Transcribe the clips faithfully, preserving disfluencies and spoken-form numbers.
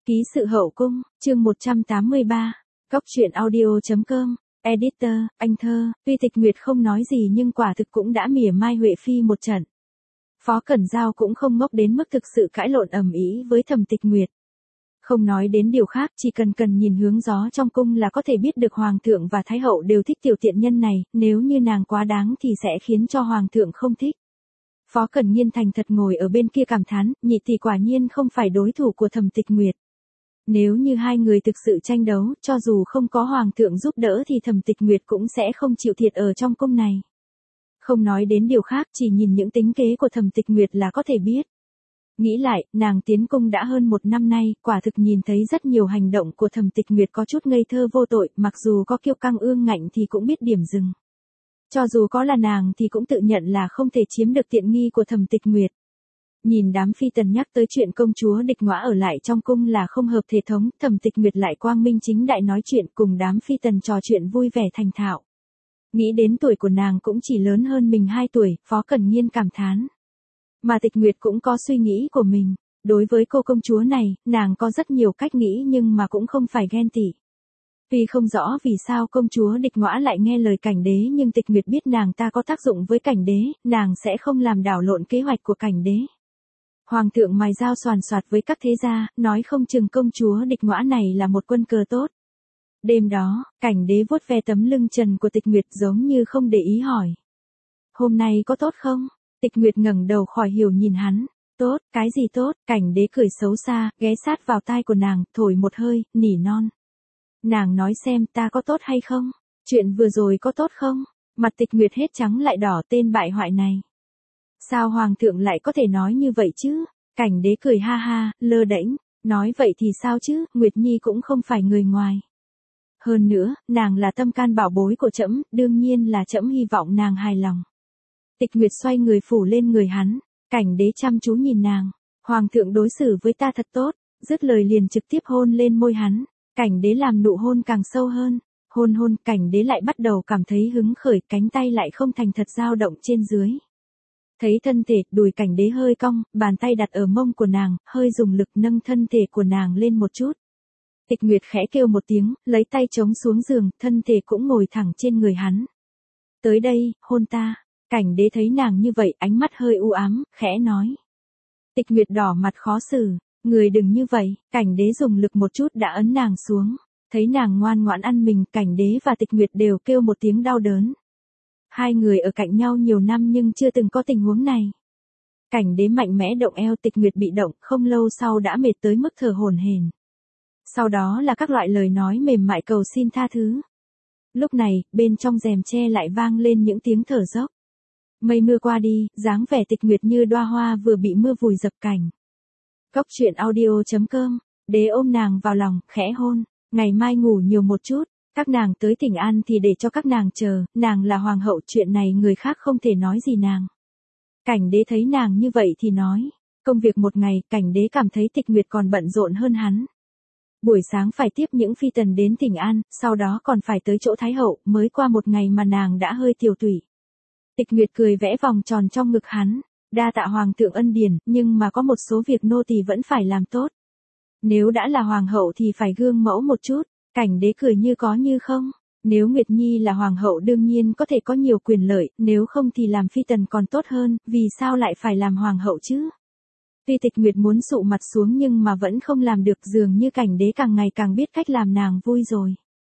Ký sự hậu cung, chương một trăm tám mươi ba, Cóc truyện audio chấm com, Editor, anh thơ, tuy Tịch Nguyệt không nói gì nhưng quả thực cũng đã mỉa mai Huệ Phi một trận. Phó Cẩn Giao cũng không ngốc đến mức thực sự cãi lộn ầm ĩ với Thẩm Tịch Nguyệt. Không nói đến điều khác, chỉ cần cần nhìn hướng gió trong cung là có thể biết được Hoàng thượng và Thái hậu đều thích tiểu tiện nhân này, nếu như nàng quá đáng thì sẽ khiến cho Hoàng thượng không thích. Phó Cẩn Nhiên thành thật ngồi ở bên kia cảm thán, nhị tỷ quả nhiên không phải đối thủ của Thẩm Tịch Nguyệt. Nếu như hai người thực sự tranh đấu, cho dù không có Hoàng thượng giúp đỡ thì Thẩm Tịch Nguyệt cũng sẽ không chịu thiệt ở trong cung này. Không nói đến điều khác, chỉ nhìn những tính kế của Thẩm Tịch Nguyệt là có thể biết. Nghĩ lại, nàng tiến cung đã hơn một năm nay, quả thực nhìn thấy rất nhiều hành động của Thẩm Tịch Nguyệt có chút ngây thơ vô tội, mặc dù có kiêu căng ương ngạnh thì cũng biết điểm dừng. Cho dù có là nàng thì cũng tự nhận là không thể chiếm được tiện nghi của Thẩm Tịch Nguyệt. Nhìn đám phi tần nhắc tới chuyện công chúa Địch Ngõa ở lại trong cung là không hợp thể thống, Thẩm Tịch Nguyệt lại quang minh chính đại nói chuyện cùng đám phi tần trò chuyện vui vẻ thành thạo. Nghĩ đến tuổi của nàng cũng chỉ lớn hơn mình hai tuổi, Phó Cẩn Nhiên cảm thán. Mà Tịch Nguyệt cũng có suy nghĩ của mình, đối với cô công chúa này, nàng có rất nhiều cách nghĩ nhưng mà cũng không phải ghen tị. Tuy không rõ vì sao công chúa Địch Ngõa lại nghe lời Cảnh Đế nhưng Tịch Nguyệt biết nàng ta có tác dụng với Cảnh Đế, nàng sẽ không làm đảo lộn kế hoạch của Cảnh Đế. Hoàng thượng mài dao soàn soạt với các thế gia, nói không chừng công chúa Địch Ngõa này là một quân cờ tốt. Đêm đó, Cảnh Đế vuốt ve tấm lưng trần của Tịch Nguyệt giống như không để ý hỏi. Hôm nay có tốt không? Tịch Nguyệt ngẩng đầu khỏi hiểu nhìn hắn. Tốt, cái gì tốt? Cảnh Đế cười xấu xa, ghé sát vào tai của nàng, thổi một hơi, nỉ non. Nàng nói xem ta có tốt hay không? Chuyện vừa rồi có tốt không? Mặt Tịch Nguyệt hết trắng lại đỏ, tên bại hoại này. Sao Hoàng thượng lại có thể nói như vậy chứ? Cảnh Đế cười ha ha, lơ đễnh, nói vậy thì sao chứ, Nguyệt Nhi cũng không phải người ngoài. Hơn nữa, nàng là tâm can bảo bối của trẫm, đương nhiên là trẫm hy vọng nàng hài lòng. Tịch Nguyệt xoay người phủ lên người hắn, Cảnh Đế chăm chú nhìn nàng, Hoàng thượng đối xử với ta thật tốt, dứt lời liền trực tiếp hôn lên môi hắn, Cảnh Đế làm nụ hôn càng sâu hơn, hôn hôn, Cảnh Đế lại bắt đầu cảm thấy hứng khởi, cánh tay lại không thành thật dao động trên dưới. Thấy thân thể, đùi Cảnh Đế hơi cong, bàn tay đặt ở mông của nàng, hơi dùng lực nâng thân thể của nàng lên một chút. Tịch Nguyệt khẽ kêu một tiếng, lấy tay chống xuống giường, thân thể cũng ngồi thẳng trên người hắn. Tới đây, hôn ta. Cảnh Đế thấy nàng như vậy, ánh mắt hơi u ám, khẽ nói. Tịch Nguyệt đỏ mặt khó xử, người đừng như vậy, Cảnh Đế dùng lực một chút đã ấn nàng xuống. Thấy nàng ngoan ngoãn ăn mình, Cảnh Đế và Tịch Nguyệt đều kêu một tiếng đau đớn. Hai người ở cạnh nhau nhiều năm nhưng chưa từng có tình huống này. Cảnh Đế mạnh mẽ động eo, Tịch Nguyệt bị động, không lâu sau đã mệt tới mức thở hổn hển. Sau đó là các loại lời nói mềm mại cầu xin tha thứ. Lúc này, bên trong rèm tre lại vang lên những tiếng thở dốc. Mây mưa qua đi, dáng vẻ Tịch Nguyệt như đóa hoa vừa bị mưa vùi dập cành. Cóc truyện audio chấm com, Đế ôm nàng vào lòng, khẽ hôn, ngày mai ngủ nhiều một chút, các nàng tới Thịnh An thì để cho các nàng chờ, nàng là hoàng hậu, chuyện này người khác không thể nói gì nàng. Cảnh Đế thấy nàng như vậy thì nói, công việc một ngày, Cảnh Đế cảm thấy Tịch Nguyệt còn bận rộn hơn hắn. Buổi sáng phải tiếp những phi tần đến Thịnh An, sau đó còn phải tới chỗ Thái hậu, mới qua một ngày mà nàng đã hơi tiều tụy. Tịch Nguyệt cười vẽ vòng tròn trong ngực hắn, đa tạ Hoàng thượng ân điển, nhưng mà có một số việc nô tỳ vẫn phải làm tốt. Nếu đã là Hoàng hậu thì phải gương mẫu một chút, Cảnh Đế cười như có như không. Nếu Nguyệt Nhi là Hoàng hậu đương nhiên có thể có nhiều quyền lợi, nếu không thì làm phi tần còn tốt hơn, vì sao lại phải làm Hoàng hậu chứ? Tuy Tịch Nguyệt muốn sụ mặt xuống nhưng mà vẫn không làm được, dường như Cảnh Đế càng ngày càng biết cách làm nàng vui rồi.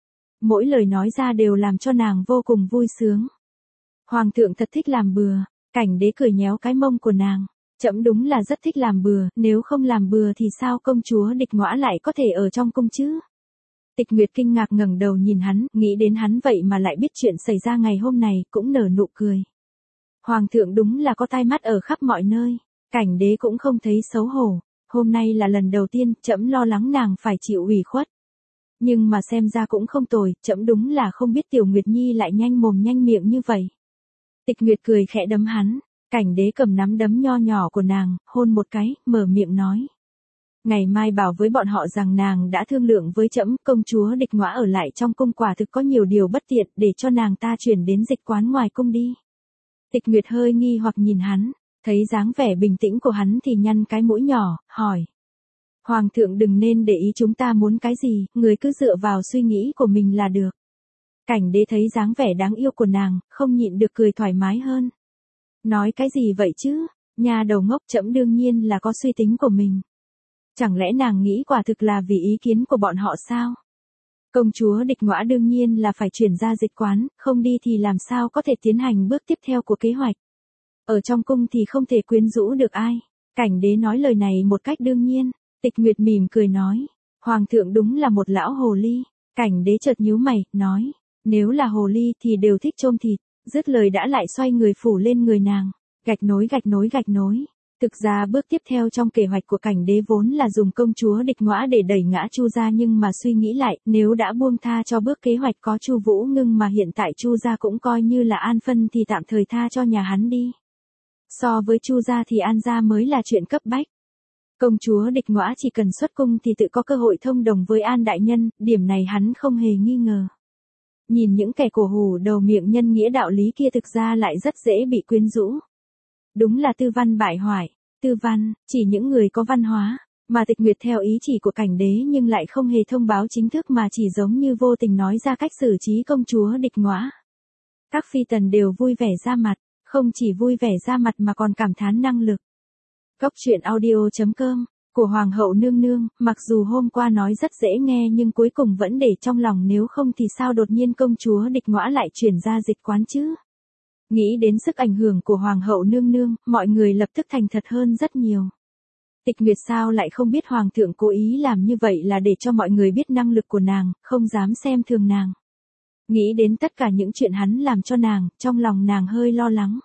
Mỗi lời nói ra đều làm cho nàng vô cùng vui sướng. Hoàng thượng thật thích làm bừa, Cảnh Đế cười nhéo cái mông của nàng. Trẫm đúng là rất thích làm bừa, nếu không làm bừa thì sao công chúa Địch Ngõa lại có thể ở trong cung chứ? Tịch Nguyệt kinh ngạc ngẩng đầu nhìn hắn, nghĩ đến hắn vậy mà lại biết chuyện xảy ra ngày hôm này, cũng nở nụ cười. Hoàng thượng đúng là có tai mắt ở khắp mọi nơi, Cảnh Đế cũng không thấy xấu hổ, hôm nay là lần đầu tiên, trẫm lo lắng nàng phải chịu ủy khuất. Nhưng mà xem ra cũng không tồi, trẫm đúng là không biết Tiểu Nguyệt Nhi lại nhanh mồm nhanh miệng như vậy. Tịch Nguyệt cười khẽ đấm hắn, Cảnh Đế cầm nắm đấm nho nhỏ của nàng, hôn một cái, mở miệng nói. Ngày mai bảo với bọn họ rằng nàng đã thương lượng với trẫm, công chúa Địch Ngõa ở lại trong cung quả thực có nhiều điều bất tiện, để cho nàng ta chuyển đến dịch quán ngoài cung đi. Tịch Nguyệt hơi nghi hoặc nhìn hắn, thấy dáng vẻ bình tĩnh của hắn thì nhăn cái mũi nhỏ, hỏi. Hoàng thượng đừng nên để ý chúng ta muốn cái gì, người cứ dựa vào suy nghĩ của mình là được. Cảnh đế thấy dáng vẻ đáng yêu của nàng, không nhịn được cười thoải mái hơn. Nói cái gì vậy chứ, nhà đầu ngốc, trẫm đương nhiên là có suy tính của mình. Chẳng lẽ nàng nghĩ quả thực là vì ý kiến của bọn họ sao? Công chúa Địch Ngõa đương nhiên là phải chuyển ra dịch quán, không đi thì làm sao có thể tiến hành bước tiếp theo của kế hoạch. Ở trong cung thì không thể quyến rũ được ai. Cảnh đế nói lời này một cách đương nhiên. Tịch Nguyệt mỉm cười nói, Hoàng thượng đúng là một lão hồ ly. Cảnh đế chợt nhíu mày, nói, nếu là hồ ly thì đều thích chôm thịt. Dứt lời đã lại xoay người phủ lên người nàng, gạch nối gạch nối gạch nối. Thực ra bước tiếp theo trong kế hoạch của cảnh đế vốn là dùng công chúa Địch Ngõa để đẩy ngã Chu gia, nhưng mà suy nghĩ lại, nếu đã buông tha cho bước kế hoạch có Chu Vũ Ngưng mà hiện tại Chu gia cũng coi như là an phân thì tạm thời tha cho nhà hắn đi. So với Chu gia thì An gia mới là chuyện cấp bách. Công chúa Địch Ngõa chỉ cần xuất cung thì tự có cơ hội thông đồng với An đại nhân, điểm này hắn không hề nghi ngờ. Nhìn những kẻ cổ hủ đầu miệng nhân nghĩa đạo lý kia thực ra lại rất dễ bị quyến rũ. Đúng là tư văn bại hoại, tư văn, chỉ những người có văn hóa, mà Tịch Nguyệt theo ý chỉ của cảnh đế nhưng lại không hề thông báo chính thức mà chỉ giống như vô tình nói ra cách xử trí công chúa Địch Ngõa. Các phi tần đều vui vẻ ra mặt, không chỉ vui vẻ ra mặt mà còn cảm thán năng lực. Góc truyện audio chấm com của Hoàng hậu nương nương, mặc dù hôm qua nói rất dễ nghe nhưng cuối cùng vẫn để trong lòng, nếu không thì sao đột nhiên công chúa Địch Ngõa lại chuyển ra dịch quán chứ? Nghĩ đến sức ảnh hưởng của Hoàng hậu nương nương, mọi người lập tức thành thật hơn rất nhiều. Tịch Nguyệt sao lại không biết Hoàng thượng cố ý làm như vậy là để cho mọi người biết năng lực của nàng, không dám xem thường nàng. Nghĩ đến tất cả những chuyện hắn làm cho nàng, trong lòng nàng hơi lo lắng.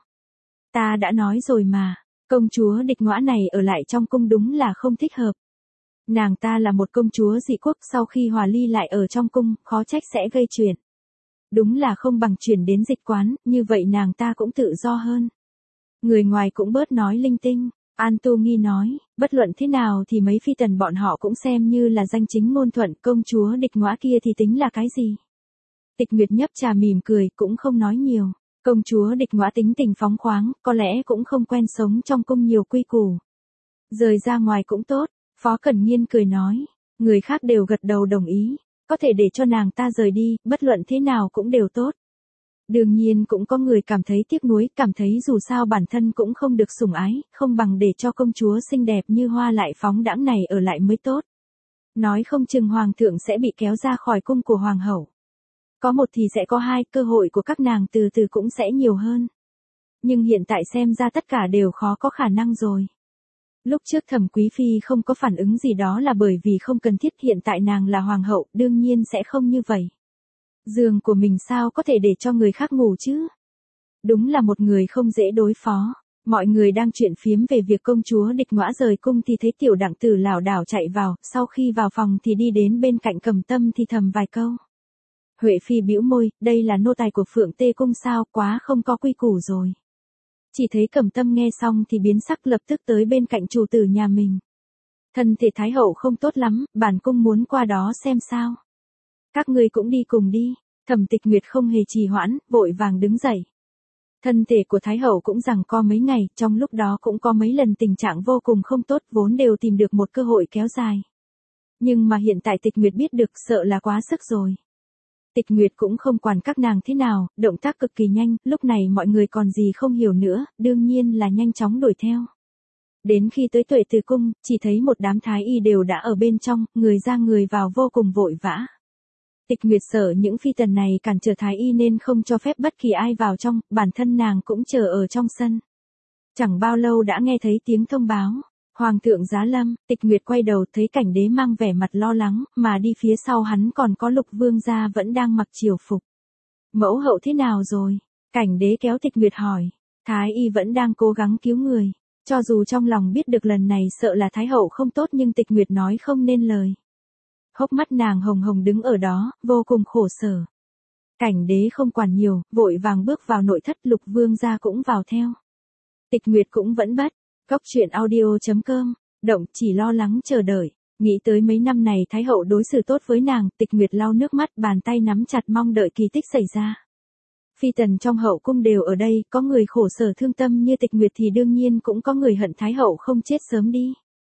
Ta đã nói rồi mà, công chúa Địch Ngõa này ở lại trong cung đúng là không thích hợp. Nàng ta là một công chúa dị quốc, sau khi hòa ly lại ở trong cung, khó trách sẽ gây chuyện. Đúng là không bằng chuyển đến dịch quán, như vậy nàng ta cũng tự do hơn. Người ngoài cũng bớt nói linh tinh. An Tu Nghi nói, bất luận thế nào thì mấy phi tần bọn họ cũng xem như là danh chính ngôn thuận, công chúa Địch Ngõa kia thì tính là cái gì? Tịch Nguyệt nhấp trà mỉm cười, cũng không nói nhiều. Công chúa Địch Ngõa tính tình phóng khoáng, có lẽ cũng không quen sống trong cung nhiều quy củ. Rời ra ngoài cũng tốt, Phó Cẩn Nhiên cười nói. Người khác đều gật đầu đồng ý, có thể để cho nàng ta rời đi, bất luận thế nào cũng đều tốt. Đương nhiên cũng có người cảm thấy tiếc nuối, cảm thấy dù sao bản thân cũng không được sủng ái, không bằng để cho công chúa xinh đẹp như hoa lại phóng đãng này ở lại mới tốt. Nói không chừng Hoàng thượng sẽ bị kéo ra khỏi cung của Hoàng hậu. Có một thì sẽ có hai, cơ hội của các nàng từ từ cũng sẽ nhiều hơn. Nhưng hiện tại xem ra tất cả đều khó có khả năng rồi. Lúc trước Thẩm Quý Phi không có phản ứng gì đó là bởi vì không cần thiết, hiện tại nàng là Hoàng hậu, đương nhiên sẽ không như vậy. Giường của mình sao có thể để cho người khác ngủ chứ? Đúng là một người không dễ đối phó. Mọi người đang chuyện phiếm về việc công chúa Địch Ngõa rời cung thì thấy tiểu đặng tử lảo đảo chạy vào, sau khi vào phòng thì đi đến bên cạnh Cẩm Tâm thì thầm vài câu. Huệ Phi bĩu môi, đây là nô tài của Phượng Tê Cung sao, quá không có quy củ rồi. Chỉ thấy Cẩm Tâm nghe xong thì biến sắc, lập tức tới bên cạnh chủ tử nhà mình. Thân thể Thái hậu không tốt lắm, bản cung muốn qua đó xem sao. Các ngươi cũng đi cùng đi. Thẩm Tịch Nguyệt không hề trì hoãn, vội vàng đứng dậy. Thân thể của Thái hậu cũng giằng co mấy ngày, trong lúc đó cũng có mấy lần tình trạng vô cùng không tốt, vốn đều tìm được một cơ hội kéo dài. Nhưng mà hiện tại Tịch Nguyệt biết được, sợ là quá sức rồi. Tịch Nguyệt cũng không quản các nàng thế nào, động tác cực kỳ nhanh, lúc này mọi người còn gì không hiểu nữa, đương nhiên là nhanh chóng đuổi theo. Đến khi tới Tuệ Từ Cung, chỉ thấy một đám thái y đều đã ở bên trong, người ra người vào vô cùng vội vã. Tịch Nguyệt sợ những phi tần này cản trở thái y nên không cho phép bất kỳ ai vào trong, bản thân nàng cũng chờ ở trong sân. Chẳng bao lâu đã nghe thấy tiếng thông báo. Hoàng thượng giá lâm. Tịch Nguyệt quay đầu thấy cảnh đế mang vẻ mặt lo lắng, mà đi phía sau hắn còn có Lục vương gia vẫn đang mặc triều phục. Mẫu hậu thế nào rồi? Cảnh đế kéo Tịch Nguyệt hỏi. Thái y vẫn đang cố gắng cứu người. Cho dù trong lòng biết được lần này sợ là Thái hậu không tốt nhưng Tịch Nguyệt nói không nên lời. Hốc mắt nàng hồng hồng đứng ở đó, vô cùng khổ sở. Cảnh đế không quản nhiều, vội vàng bước vào nội thất, Lục vương gia cũng vào theo. Tịch Nguyệt cũng vẫn bất. Góc truyện audio chấm com, động chỉ lo lắng chờ đợi. Nghĩ tới mấy năm này Thái hậu đối xử tốt với nàng, Tịch Nguyệt lau nước mắt, bàn tay nắm chặt mong đợi kỳ tích xảy ra. Phi tần trong hậu cung đều ở đây, có người khổ sở thương tâm như Tịch Nguyệt thì đương nhiên cũng có người hận Thái hậu không chết sớm đi.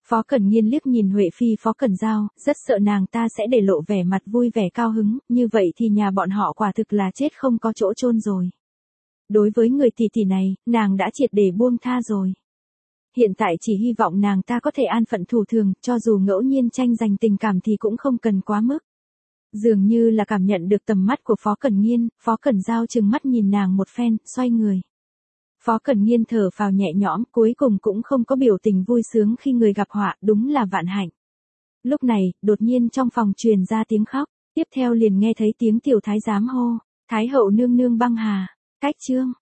Phó Cẩn Nhiên liếc nhìn Huệ Phi Phó Cẩn Giao, rất sợ nàng ta sẽ để lộ vẻ mặt vui vẻ cao hứng, như vậy thì nhà bọn họ quả thực là chết không có chỗ chôn rồi. Đối với người tỷ tỷ này, nàng đã triệt để buông tha rồi. Hiện tại chỉ hy vọng nàng ta có thể an phận thủ thường, cho dù ngẫu nhiên tranh giành tình cảm thì cũng không cần quá mức. Dường như là cảm nhận được tầm mắt của Phó Cẩn Nhiên, Phó Cẩn Giao trừng mắt nhìn nàng một phen, xoay người. Phó Cẩn Nhiên thở phào nhẹ nhõm, cuối cùng cũng không có biểu tình vui sướng khi người gặp họa, đúng là vạn hạnh. Lúc này, đột nhiên trong phòng truyền ra tiếng khóc, tiếp theo liền nghe thấy tiếng tiểu thái giám hô, Thái hậu nương nương băng hà, cách chương.